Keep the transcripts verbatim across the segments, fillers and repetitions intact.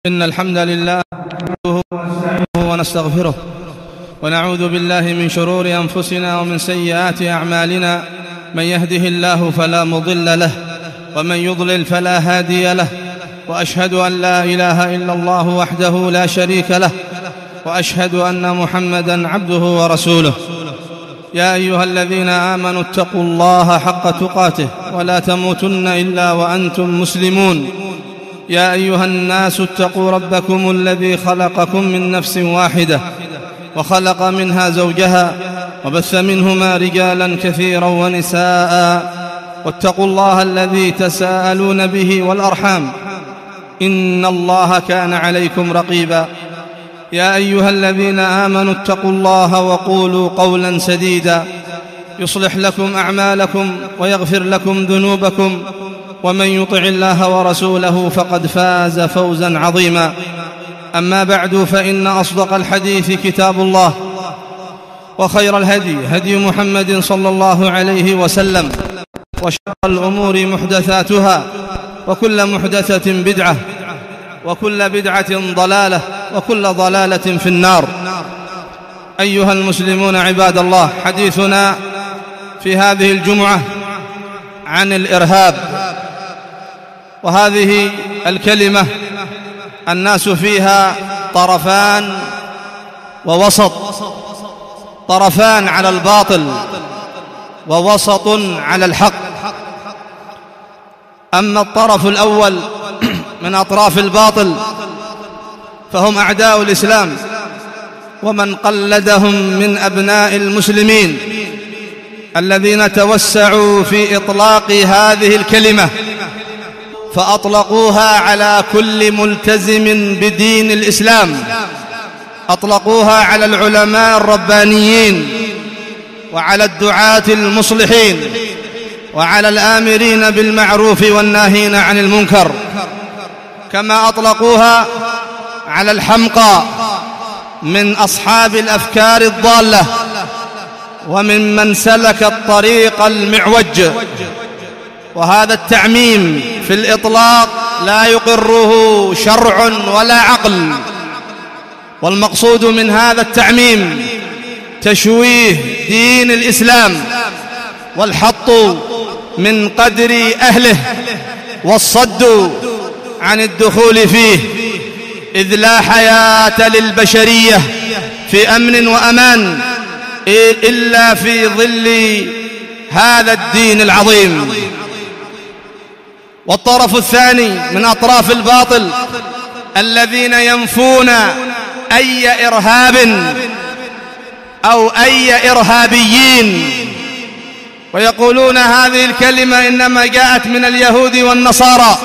إن الحمد لله نحمده ونستعينه ونستغفره ونعوذ بالله من شرور أنفسنا ومن سيئات أعمالنا. من يهده الله فلا مضل له ومن يضلل فلا هادي له، وأشهد أن لا إله إلا الله وحده لا شريك له، وأشهد أن محمدًا عبده ورسوله. يا أيها الذين آمنوا اتقوا الله حق تقاته ولا تموتن إلا وأنتم مسلمون. يا أيها الناس اتقوا ربكم الذي خلقكم من نفس واحدة وخلق منها زوجها وبث منهما رجالا كثيرا ونساء، واتقوا الله الذي تساءلون به والأرحام إن الله كان عليكم رقيبا. يا أيها الذين آمنوا اتقوا الله وقولوا قولا سديدا يصلح لكم أعمالكم ويغفر لكم ذنوبكم، ومن يطع الله ورسوله فقد فاز فوزا عظيما. أما بعد، فإن أصدق الحديث كتاب الله، وخير الهدي هدي محمد صلى الله عليه وسلم، وشر الأمور محدثاتها، وكل محدثة بدعة، وكل بدعة ضلالة، وكل ضلالة في النار. أيها المسلمون عباد الله، حديثنا في هذه الجمعة عن الإرهاب، وهذه الكلمة الناس فيها طرفان ووسط، طرفان على الباطل ووسط على الحق. أما الطرف الأول من أطراف الباطل فهم أعداء الإسلام ومن قلدهم من أبناء المسلمين الذين توسعوا في إطلاق هذه الكلمة، فأطلقوها على كل ملتزم بدين الإسلام، أطلقوها على العلماء الربانيين وعلى الدعاة المصلحين وعلى الآمرين بالمعروف والناهين عن المنكر، كما أطلقوها على الحمقى من أصحاب الأفكار الضالة وممن سلك الطريق المعوج. وهذا التعميم في الإطلاق لا يقره شرع ولا عقل، والمقصود من هذا التعميم تشويه دين الإسلام والحط من قدر أهله والصد عن الدخول فيه، إذ لا حياة للبشرية في أمن وأمان إلا في ظل هذا الدين العظيم. والطرف الثاني من أطراف الباطل الذين ينفون أي إرهاب أو أي إرهابيين، ويقولون هذه الكلمة إنما جاءت من اليهود والنصارى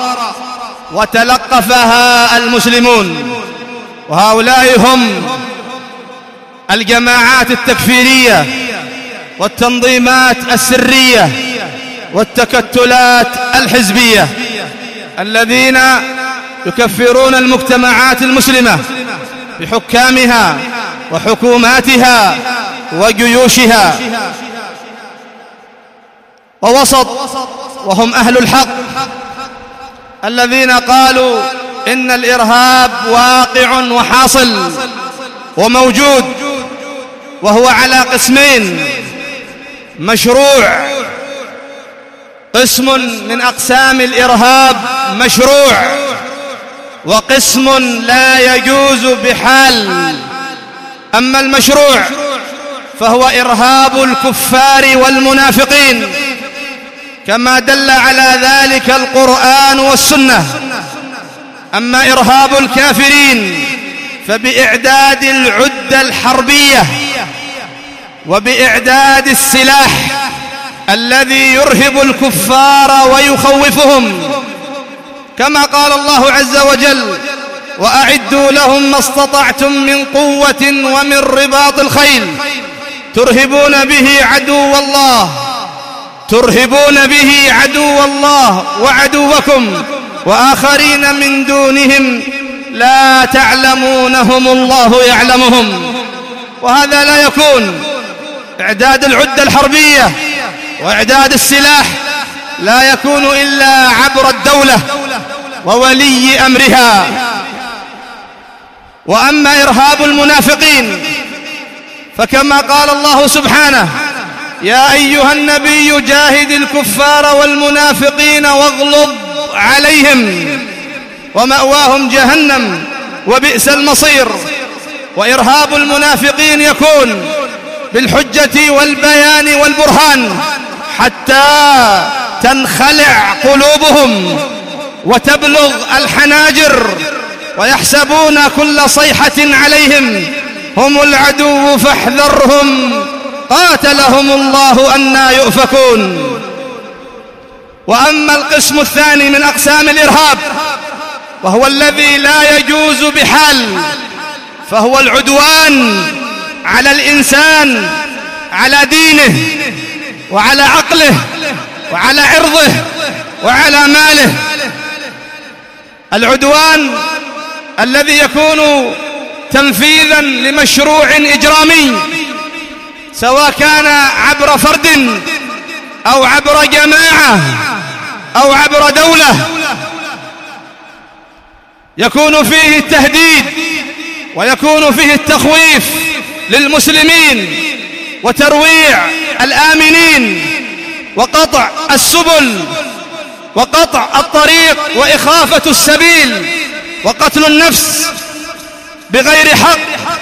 وتلقفها المسلمون، وهؤلاء هم الجماعات التكفيرية والتنظيمات السرية والتكتلات الحزبية الذين يكفرون المجتمعات المسلمة بحكامها وحكوماتها وجيوشها. ووسط وهم أهل الحق الذين قالوا إن الإرهاب واقع وحاصل وموجود، وهو على قسمين: مشروع، قسم من أقسام الإرهاب مشروع، وقسم لا يجوز بحال. أما المشروع فهو إرهاب الكفار والمنافقين كما دل على ذلك القرآن والسنة. أما إرهاب الكافرين فبإعداد العدة الحربية وبإعداد السلاح الذي يرهب الكفار ويخوفهم، كما قال الله عز وجل: وأعدوا لهم ما استطعتم من قوة ومن رباط الخيل ترهبون به عدو الله ترهبون به عدو الله وعدوكم وآخرين من دونهم لا تعلمونهم الله يعلمهم. وهذا لا يكون، إعداد العدة الحربية وإعداد السلاح لا يكون إلا عبر الدولة وولي أمرها، وأما إرهاب المنافقين فكما قال الله سبحانه: يا أيها النبي جاهد الكفار والمنافقين واغلظ عليهم ومأواهم جهنم وبئس المصير. وإرهاب المنافقين يكون بالحجة والبيان والبرهان حتى تنخلع قلوبهم وتبلغ الحناجر ويحسبون كل صيحة عليهم هم العدو فاحذرهم قاتلهم الله أنى يؤفكون. وأما القسم الثاني من أقسام الإرهاب وهو الذي لا يجوز بحال، فهو العدوان على الإنسان، على دينه وعلى عقله وعلى عرضه وعلى ماله. العدوان الذي يكون تنفيذا لمشروع إجرامي، سواء كان عبر فرد أو عبر جماعة أو عبر دولة، يكون فيه التهديد ويكون فيه التخويف للمسلمين وترويع الآمنين وقطع السبل وقطع الطريق وإخافة السبيل وقتل النفس بغير حق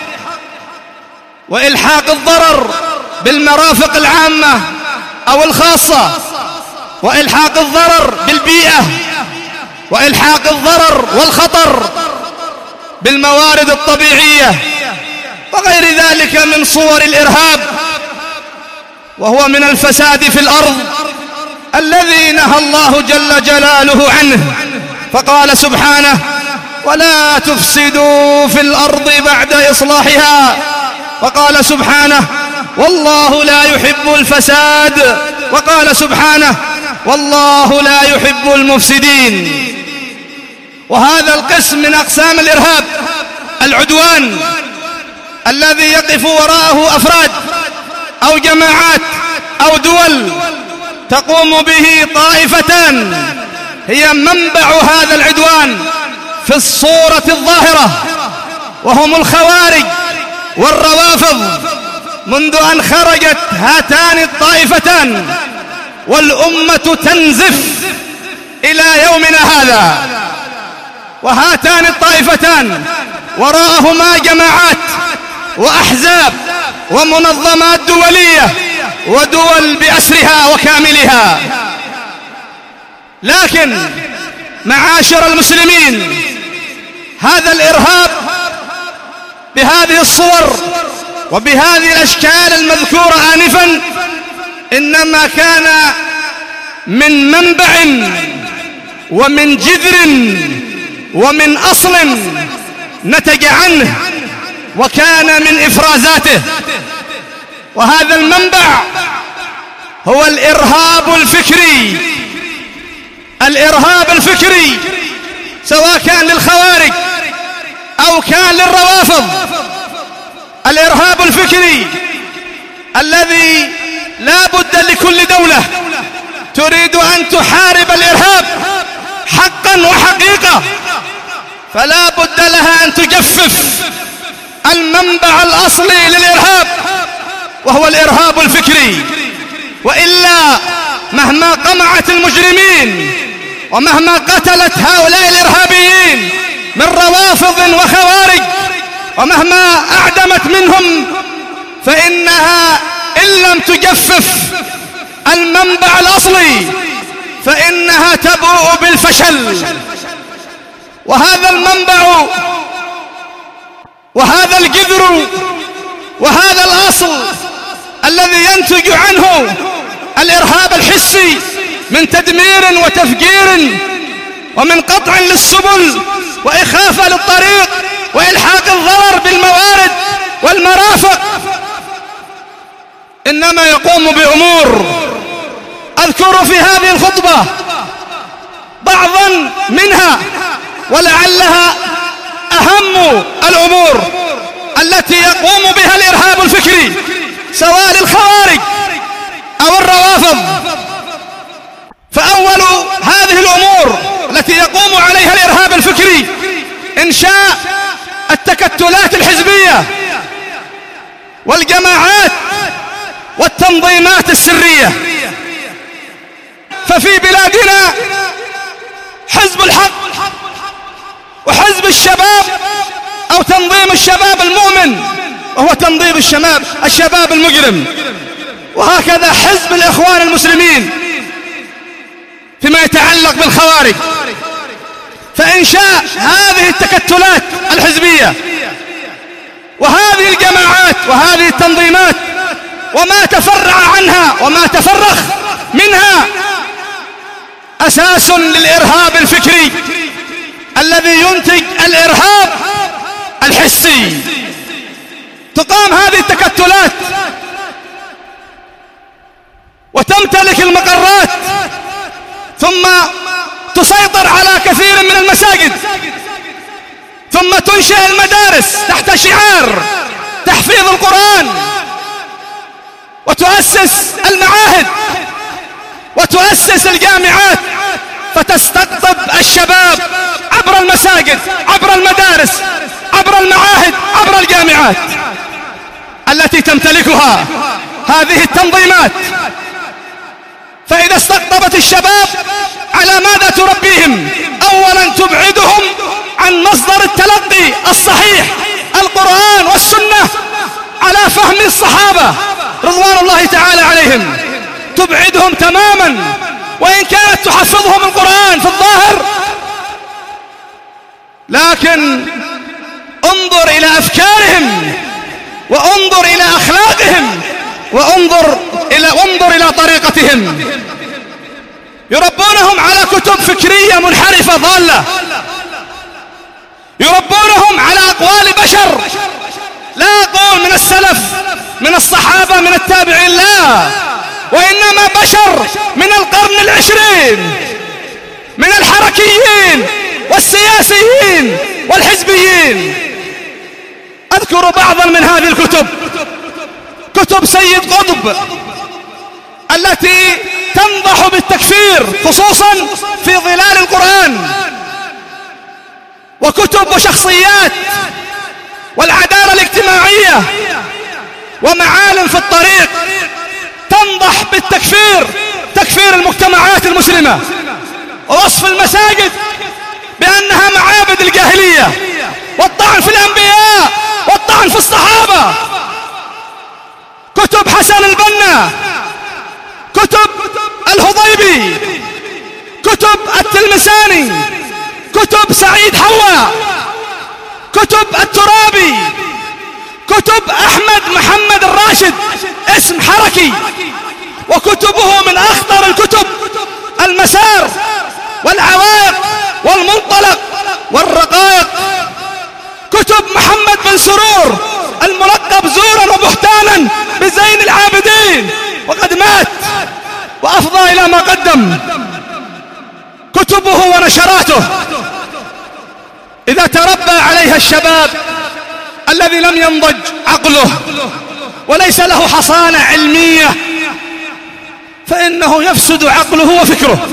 وإلحاق الضرر بالمرافق العامة أو الخاصة وإلحاق الضرر بالبيئة وإلحاق الضرر والخطر بالموارد الطبيعية وغير ذلك من صور الإرهاب، وهو من الفساد في الأرض الذي نهى الله جل جلاله عنه، فقال سبحانه: ولا تفسدوا في الأرض بعد إصلاحها. وقال سبحانه: والله لا يحب الفساد. وقال سبحانه: والله لا يحب المفسدين. وهذا القسم من أقسام الإرهاب العدوان الذي يقف وراءه أفراد أو جماعات أو دول تقوم به طائفتان هي منبع هذا العدوان في الصورة الظاهرة، وهم الخوارج والروافض، منذ أن خرجت هاتان الطائفتان والأمة تنزف إلى يومنا هذا. وهاتان الطائفتان وراءهما جماعات وأحزاب ومنظمات دولية ودول بأسرها وكاملها. لكن معاشر المسلمين، هذا الإرهاب بهذه الصور وبهذه الأشكال المذكورة آنفا إنما كان من منبع ومن جذر ومن أصل نتج عنه وكان من إفرازاته. وهذا المنبع هو الإرهاب الفكري. الإرهاب الفكري سواء كان للخوارج أو كان للروافض، الإرهاب الفكري الذي لا بد لكل دولة تريد أن تحارب الإرهاب حقا وحقيقة، فلا بد لها أن تجفف المنبع الأصلي للإرهاب وهو الإرهاب الفكري. وإلا مهما قمعت المجرمين ومهما قتلت هؤلاء الإرهابيين من روافض وخوارج ومهما أعدمت منهم، فإنها إن لم تجفف المنبع الأصلي فإنها تبوء بالفشل. وهذا المنبع وهذا الجذر وهذا الأصل الذي ينتج عنه الإرهاب الحسي من تدمير وتفجير ومن قطع للسبل وإخافة للطريق وإلحاق الضرر بالموارد والمرافق، إنما يقوم بأمور أذكر في هذه الخطبة بعضا منها ولعلها أهم الأمور التي يقوم بها الإرهاب الفكري سواء للخوارج أو الروافض. فأول هذه الأمور التي يقوم عليها الإرهاب الفكري إنشاء التكتلات الحزبية والجماعات والتنظيمات السرية. ففي بلادنا حزب الحق وحزب الشباب أو تنظيم الشباب المؤمن، وهو تنظيم الشباب الشباب المجرم، وهكذا حزب الإخوان المسلمين فيما يتعلق بالخوارج. فإنشاء هذه التكتلات الحزبية وهذه الجماعات وهذه التنظيمات وما تفرع عنها وما تفرخ منها أساس للإرهاب الفكري الذي ينتج الإرهاب الحسي. تقام هذه التكتلات وتمتلك المقرات ثم تسيطر على كثير من المساجد، ثم تنشئ المدارس تحت شعار تحفيظ القرآن، وتؤسس المعاهد وتؤسس الجامعات، فتستقطب الشباب عبر المساجد عبر المدارس عبر المعاهد عبر الجامعات التي تمتلكها هذه التنظيمات. فإذا استقطبت الشباب على ماذا تربيهم؟ أولا تبعدهم عن مصدر التلقي الصحيح القرآن والسنة على فهم الصحابة رضوان الله تعالى عليهم، تبعدهم تماما، وإن كانت تحفظهم القرآن في الظاهر، لكن انظر إلى أفكارهم وانظر إلى أخلاقهم وانظر إلى وانظر إلى طريقتهم. يربونهم على كتب فكرية منحرفة ضالة، يربونهم على أقوال بشر، لا أقول من السلف من الصحابة من التابعين، لا، وإنما بشر من القرن العشرين، من الحركيين والسياسيين والحزبيين. أذكر بعضا من هذه الكتب، كتب سيد قطب التي تنضح بالتكفير خصوصا في ظلال القرآن، وكتب وشخصيات والعدالة الاجتماعية ومعالم في الطريق تنضح بالتكفير، تكفير المجتمعات المسلمة، ووصف المساجد بأنها معابد الجاهلية، والطعن في الأنبياء والطعن في الصحابة. كتب حسن البنا، كتب الهضيبي، كتب التلمساني، كتب سعيد حوا، كتب الترابي، كتب أحمد محمد الراشد اسم حركي، وكتبه من أخطر الكتب، المسار والعوائق والمنطلق والرقائق. كتب محمد بن سرور الملقب زورا وبهتانا بزين العابدين وقد مات وأفضى إلى ما قدم. كتبه ونشراته إذا تربى عليها الشباب الذي لم ينضج عقله وليس له حصانة علمية فإنه يفسد عقله وفكره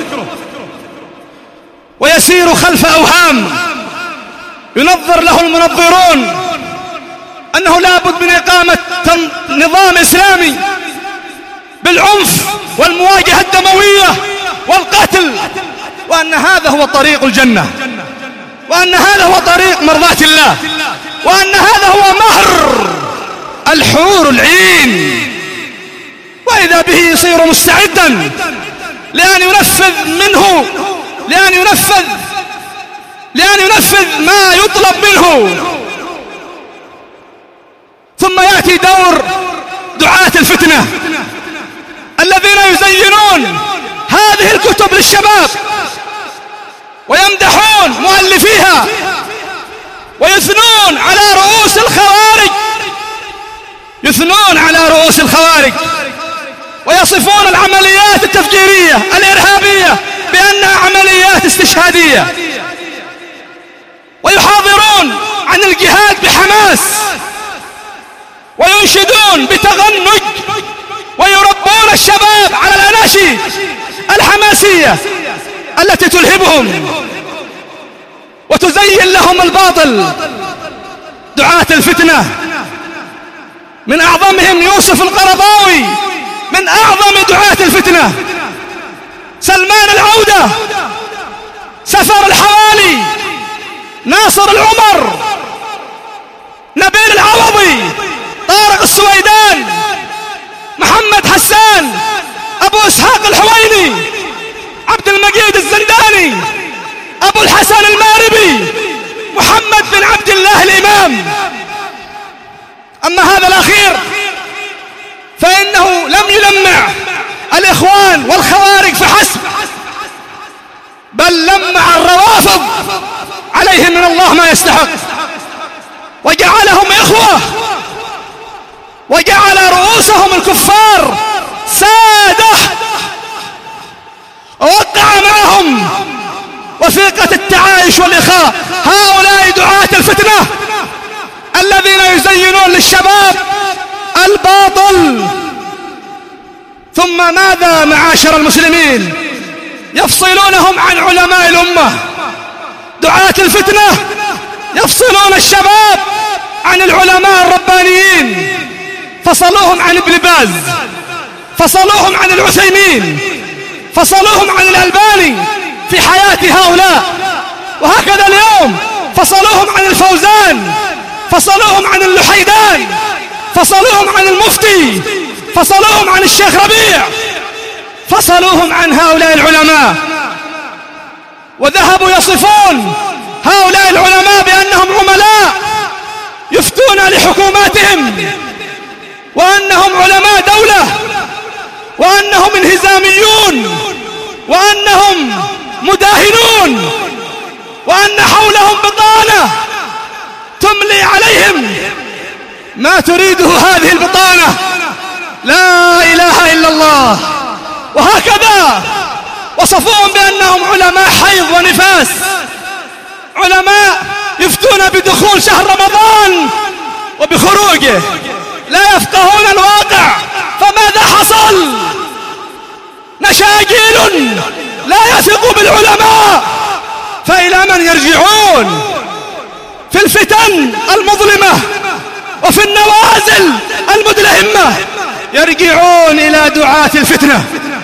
ويسير خلف أوهام ينظر له المنظرون أنه لا بد من إقامة نظام إسلامي بالعنف والمواجهة الدموية والقتل، وأن هذا هو طريق الجنة، وأن هذا هو طريق مرضاة الله، وأن هذا هو مهر الحور العين. وإذا به يصير مستعدا لأن ينفذ منه لأن ينفذ لأن ينفذ ما يطلب منه. ثم يأتي دور دعاة الفتنة الذين يزينون هذه الكتب للشباب ويمدحون مؤلفيها ويثنون على رؤوس الخوارج يثنون على رؤوس الخوارج ويصفون العمليات التفجيرية الإرهابية بأنها عمليات استشهادية، ويحاضرون عن الجهاد بحماس وينشدون بتغنج ويربون الشباب على الأناشيد الحماسية التي تلهبهم وتزين لهم الباطل دعاة الفتنة، من أعظمهم يوسف القرضاوي، من أعظم دعاة الفتنة، سلمان العودة، سفر الحوالي، ناصر العمر، نبيل العوضي، طارق السويدان، محمد حسان، أبو إسحاق الحويني، عبد المجيد الزنداني، أبو الحسن الماربي، محمد بن عبد الله الإمام. أما هذا الأخير فإنه لم يلمع الإخوان والخوارج فحسب، بل لمع الروافض عليهم من الله ما يستحق، وجعلهم إخوة، وجعل رؤوسهم الكفار سادة، ووقع معهم وثيقة التعايش والإخاء. هؤلاء دعاة الفتنة الذين يزينون للشباب الباطل. ثم ماذا معاشر المسلمين؟ يفصلونهم عن علماء الأمة. دعاة الفتنة يفصلون الشباب عن العلماء الربانيين، فصلوهم عن ابن باز، فصلوهم عن العثيمين، فصلوهم عن الألباني في حياة هؤلاء. وهكذا اليوم فصلوهم عن الفوزان، فصلوهم عن اللحيدان، فصلوهم عن المفتي، فصلوهم عن الشيخ ربيع، فصلوهم عن هؤلاء العلماء، وذهبوا يصفون هؤلاء العلماء بأنهم عملاء يفتون لحكوماتهم، وأنهم علماء دولة، وأنهم انهزاميون، وأنهم مداهنون، وأن حولهم بطانة تملي عليهم ما تريده هذه البطانة. لا إله إلا الله. وهكذا وصفوهم بأنهم علماء حيض ونفاس، علماء يفتون بدخول شهر رمضان وبخروجه، لا يفقهون الواقع. فماذا حصل؟ نشأ جيل لا يثق بالعلماء، فإلى من يرجعون؟ في الفتن المظلمة وفي النوازل المدلهمة يرجعون إلى دعاة الفتنة،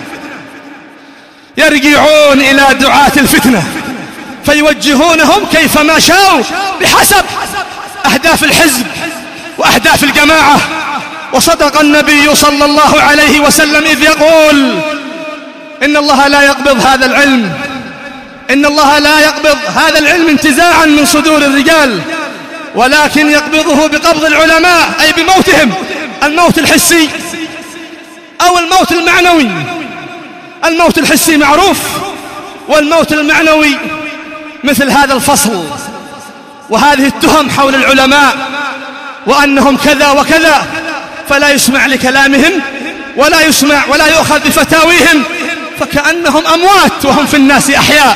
يرجعون إلى دعاة الفتنة فيوجهونهم كيفما شاءوا بحسب أهداف الحزب وأهداف الجماعة. وصدق النبي صلى الله عليه وسلم إذ يقول: إن الله لا يقبض هذا العلم إن الله لا يقبض هذا العلم انتزاعا من صدور الرجال، ولكن يقبضه بقبض العلماء، أي بموتهم، الموت الحسي أو الموت المعنوي. الموت الحسي معروف، والموت المعنوي مثل هذا الفصل وهذه التهم حول العلماء وأنهم كذا وكذا، فلا يسمع لكلامهم ولا يسمع ولا يؤخذ بفتاويهم، فكأنهم أموات وهم في الناس أحياء.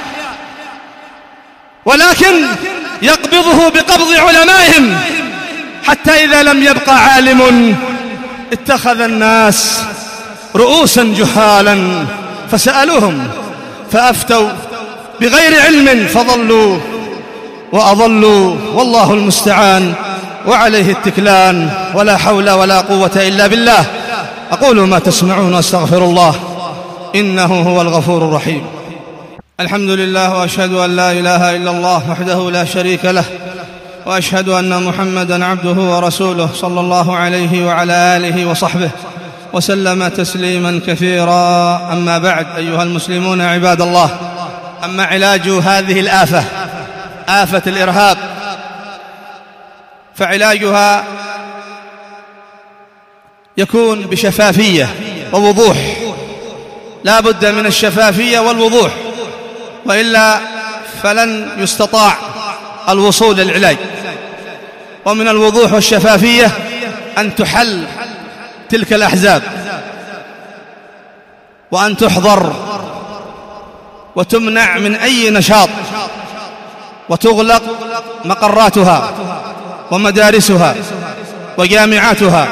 ولكن يقبضه بقبض علمائهم، حتى إذا لم يبقى عالم اتخذ الناس رؤوسا جهالا فسألوهم فأفتوا بغير علم فضلوا وأضلوا، والله المستعان وعليه التكلان، ولا حول ولا قوة إلا بالله. أقول ما تسمعون واستغفر الله إنه هو الغفور الرحيم. الحمد لله، وأشهد أن لا إله إلا الله وحده لا شريك له، وأشهد أن محمدًا عبده ورسوله صلى الله عليه وعلى آله وصحبه وسلم تسليما كثيرا. أما بعد، أيها المسلمون عباد الله، أما علاج هذه الآفة، آفة الإرهاب، فعلاجها يكون بشفافية ووضوح، لا بد من الشفافية والوضوح، وإلا فلن يستطاع الوصول للعلاج. ومن الوضوح والشفافية أن تحل تلك الأحزاب، وأن تحضر وتمنع من أي نشاط، وتغلق مقراتها ومدارسها وجامعاتها،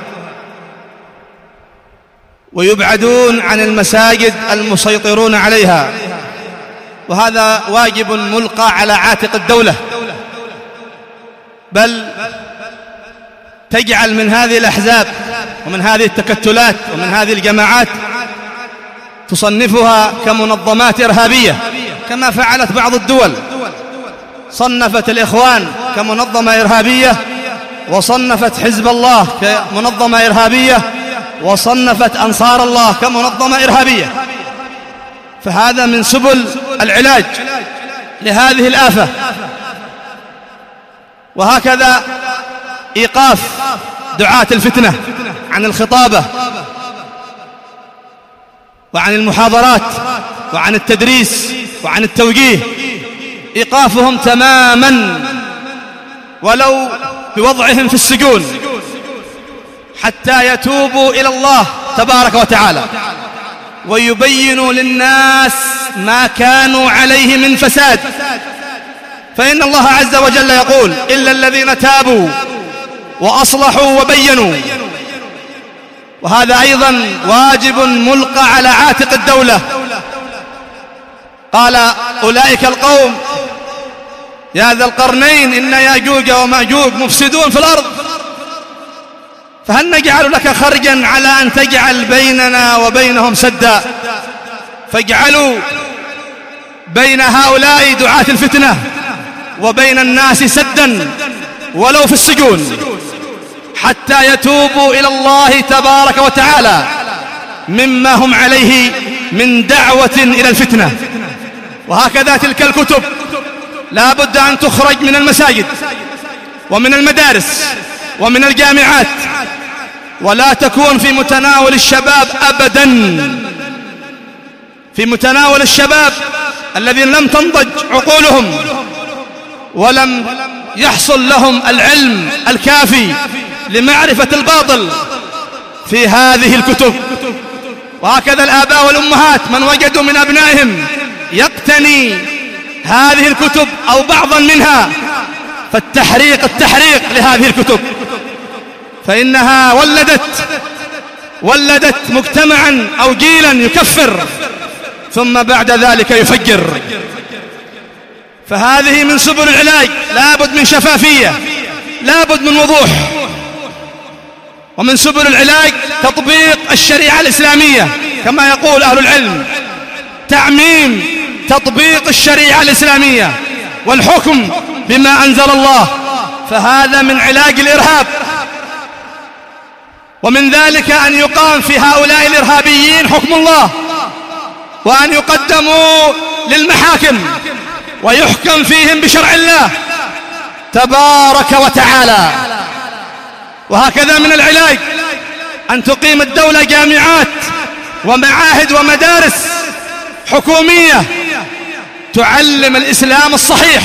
ويبعدون عن المساجد المسيطرون عليها. وهذا واجب ملقى على عاتق الدولة، بل تجعل من هذه الأحزاب ومن هذه التكتلات ومن هذه الجماعات تصنفها كمنظمات إرهابية، كما فعلت بعض الدول، صنفت الإخوان كمنظمة إرهابية، وصنفت حزب الله كمنظمة إرهابية، وصنفت أنصار الله كمنظمة إرهابية. فهذا من سبل العلاج لهذه الآفة. وهكذا إيقاف دعاة الفتنة عن الخطابة وعن المحاضرات وعن التدريس وعن التوجيه، إيقافهم تماما ولو بوضعهم في السجون حتى يتوبوا إلى الله تبارك وتعالى ويبينوا للناس ما كانوا عليه من فساد. فإن الله عز وجل يقول: إلا الذين تابوا وأصلحوا وبينوا. وهذا أيضا واجب ملقى على عاتق الدولة. قال أولئك القوم يا ذا القرنين إن ياجوج وماجوج مفسدون في الأرض، فهل نجعل لك خرجا على أن تجعل بيننا وبينهم سدا؟ فاجعلوا بين هؤلاء دعاة الفتنة وبين الناس سدا ولو في السجون، حتى يتوبوا إلى الله تبارك وتعالى مما هم عليه من دعوة إلى الفتنة. وهكذا تلك الكتب لا بد أن تخرج من المساجد ومن المدارس ومن الجامعات، ولا تكون في متناول الشباب أبدا، في متناول الشباب الذين لم تنضج عقولهم ولم يحصل لهم العلم الكافي لمعرفة الباطل في هذه الكتب. وهكذا الآباء والأمهات من وجدوا من أبنائهم يقتني هذه الكتب أو بعضا منها فالتحريق التحريق لهذه الكتب، فإنها ولدت ولدت مجتمعا أو جيلا يكفر ثم بعد ذلك يفجر. فهذه من سبل العلاج، لابد من شفافية، لابد من وضوح. ومن سبل العلاج تطبيق الشريعة الإسلامية كما يقول أهل العلم، تعميم تطبيق الشريعة الإسلامية والحكم بما أنزل الله، فهذا من علاج الإرهاب. ومن ذلك أن يقام في هؤلاء الإرهابيين حكم الله، وأن يقدموا للمحاكم ويحكم فيهم بشرع الله تبارك وتعالى. وهكذا من العلاج أن تقيم الدولة جامعات ومعاهد ومدارس حكومية تعلم الإسلام الصحيح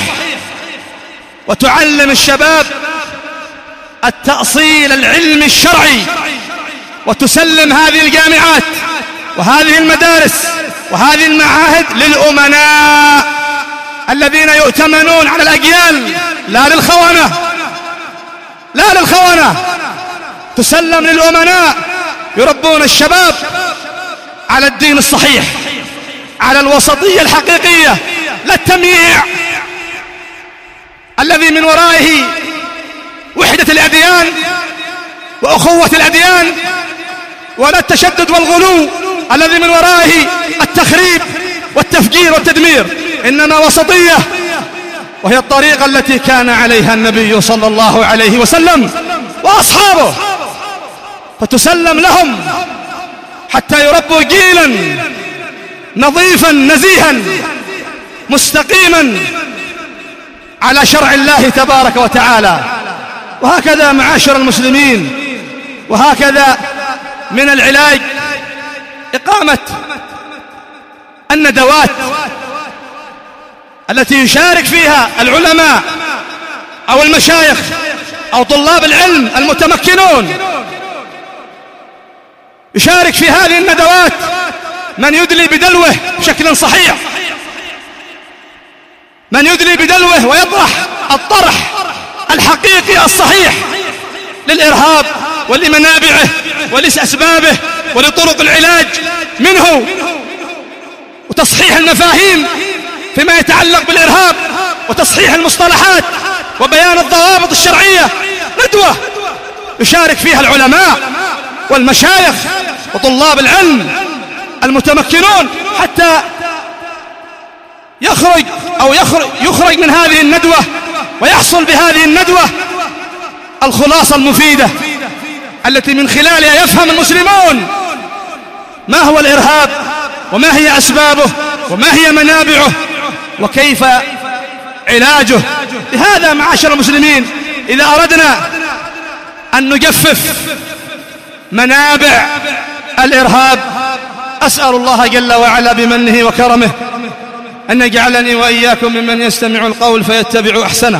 وتعلم الشباب التأصيل العلمي الشرعي، وتسلم هذه الجامعات وهذه المدارس وهذه المعاهد للأمناء الذين يؤتمنون على الأجيال، لا للخونة، لا للخونة، تسلم للأمناء يربون الشباب على الدين الصحيح، على الوسطية الحقيقية، لا التمييع الذي من ورائه وحدة الأديان وأخوة الأديان، ولا التشدد والغلو الذي من ورائه التخريب والتفجير والتدمير، إنما وسطية، وهي الطريقة التي كان عليها النبي صلى الله عليه وسلم وأصحابه، فتسلم لهم حتى يربوا جيلا نظيفا نزيها مستقيما على شرع الله تبارك وتعالى. وهكذا معاشر المسلمين، وهكذا من العلاج إقامة الندوات التي يشارك فيها العلماء أو المشايخ أو طلاب العلم المتمكنون. يشارك في هذه الندوات من يدلي بدلوه بشكل صحيح، من يدلي بدلوه ويطرح الطرح الحقيقي الصحيح للإرهاب ولمنابعه ولأسبابه ولطرق العلاج منه، وتصحيح المفاهيم فيما يتعلق بالإرهاب، وتصحيح المصطلحات وبيان الضوابط الشرعية، ندوة يشارك فيها العلماء والمشايخ وطلاب العلم المتمكنون حتى يخرج أو يخرج, يخرج من هذه الندوة ويحصل بهذه الندوة الخلاصة المفيدة التي من خلالها يفهم المسلمون ما هو الإرهاب وما هي أسبابه وما هي منابعه وكيف علاجه. لهذا معاشر المسلمين إذا أردنا أن نجفف منابع الإرهاب أسأل الله جل وعلا بمنه وكرمه أن يجعلني وإياكم ممن يستمع القول فيتبع أحسنه.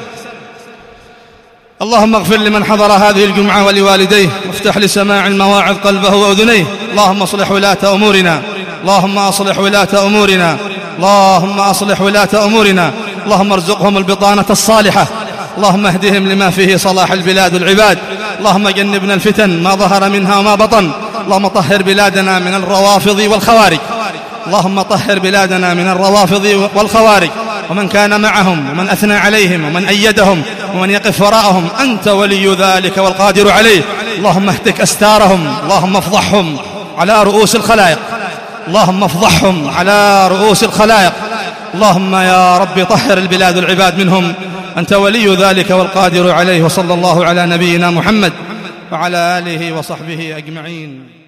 اللهم اغفر لمن حضر هذه الجمعة ولوالديه، وافتح لسماع المواعظ قلبه وأذنيه. اللهم اصلح ولاة أمورنا، اللهم أصلح ولاة أمورنا، اللهم أصلح ولاة أمورنا. اللهم ارزقهم البطانة الصالحة، اللهم اهدهم لما فيه صلاح البلاد والعباد. اللهم جنبنا الفتن ما ظهر منها وما بطن. اللهم طهر بلادنا من الروافض والخوارج، اللهم طهر بلادنا من الروافض والخوارج ومن كان معهم ومن أثنى عليهم ومن أيدهم ومن يقف وراءهم، أنت ولي ذلك والقادر عليه. اللهم اهتك أستارهم، اللهم افضحهم على رؤوس الخلائق، اللهم افضحهم على رؤوس الخلائق. اللهم يا رب طهر البلاد والعباد منهم، أنت ولي ذلك والقادر عليه. وصلى الله على نبينا محمد وعلى آله وصحبه أجمعين.